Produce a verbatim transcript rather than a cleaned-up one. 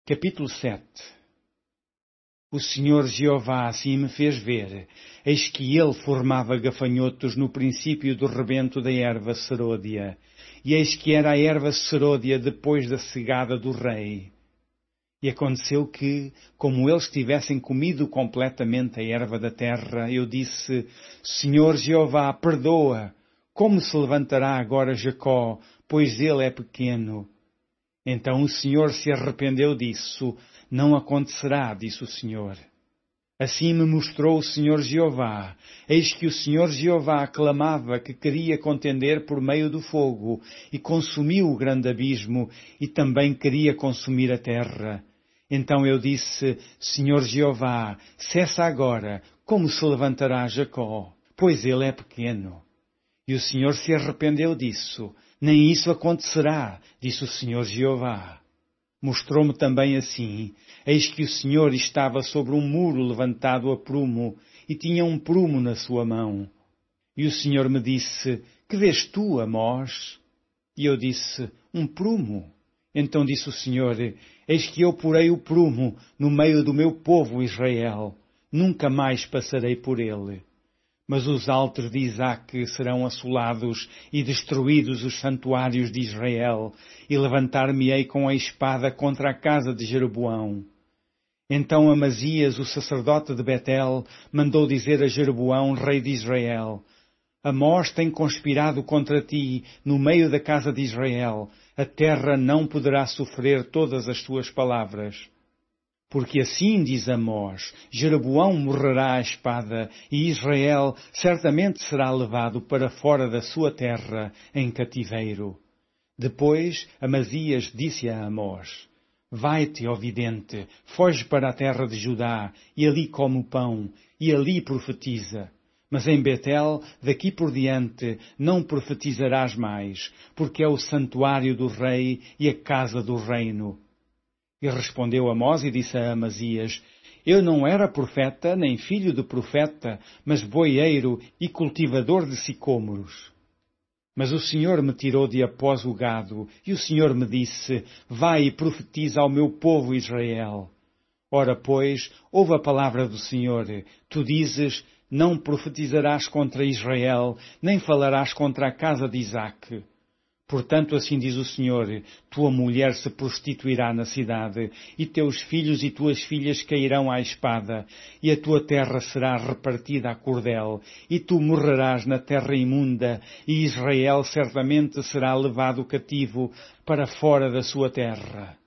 Capítulo sete. O Senhor Jeová assim me fez ver, eis que ele formava gafanhotos no princípio do rebento da erva serôdia, e eis que era a erva serôdia depois da cegada do rei. E aconteceu que, como eles tivessem comido completamente a erva da terra, eu disse, Senhor Jeová, perdoa, como se levantará agora Jacó, pois ele é pequeno? Então o Senhor se arrependeu disso. Não acontecerá, disse o Senhor. Assim me mostrou o Senhor Jeová. Eis que o Senhor Jeová clamava que queria contender por meio do fogo, e consumiu o grande abismo, e também queria consumir a terra. Então eu disse, Senhor Jeová, cessa agora, como se levantará Jacó, pois ele é pequeno. E o Senhor se arrependeu disso. Nem isso acontecerá, disse o Senhor Jeová. Mostrou-me também assim, eis que o Senhor estava sobre um muro levantado a prumo, e tinha um prumo na sua mão. E o Senhor me disse, que vês tu, Amós? E eu disse, um prumo. Então disse o Senhor, eis que eu porei o prumo no meio do meu povo Israel, nunca mais passarei por ele. Mas os altos de Isaque serão assolados e destruídos os santuários de Israel, e levantar-me-ei com a espada contra a casa de Jeroboão. Então Amazias, o sacerdote de Betel, mandou dizer a Jeroboão, rei de Israel, Amós tem conspirado contra ti no meio da casa de Israel, a terra não poderá sofrer todas as tuas palavras. Porque assim diz Amós, Jeroboão morrerá à espada, e Israel certamente será levado para fora da sua terra, em cativeiro. Depois Amazias disse a Amós, Vai-te, ó vidente, foge para a terra de Judá, e ali come o pão, e ali profetiza. Mas em Betel, daqui por diante, não profetizarás mais, porque é o santuário do rei e a casa do reino. E respondeu Amós e disse a Amazias, Eu não era profeta, nem filho de profeta, mas boieiro e cultivador de sicômoros. Mas o Senhor me tirou de após o gado, e o Senhor me disse, Vai e profetiza ao meu povo Israel. Ora, pois, ouve a palavra do Senhor. Tu dizes, Não profetizarás contra Israel, nem falarás contra a casa de Isaque. Portanto, assim diz o Senhor, tua mulher se prostituirá na cidade, e teus filhos e tuas filhas cairão à espada, e a tua terra será repartida a cordel, e tu morrerás na terra imunda, e Israel certamente será levado cativo para fora da sua terra.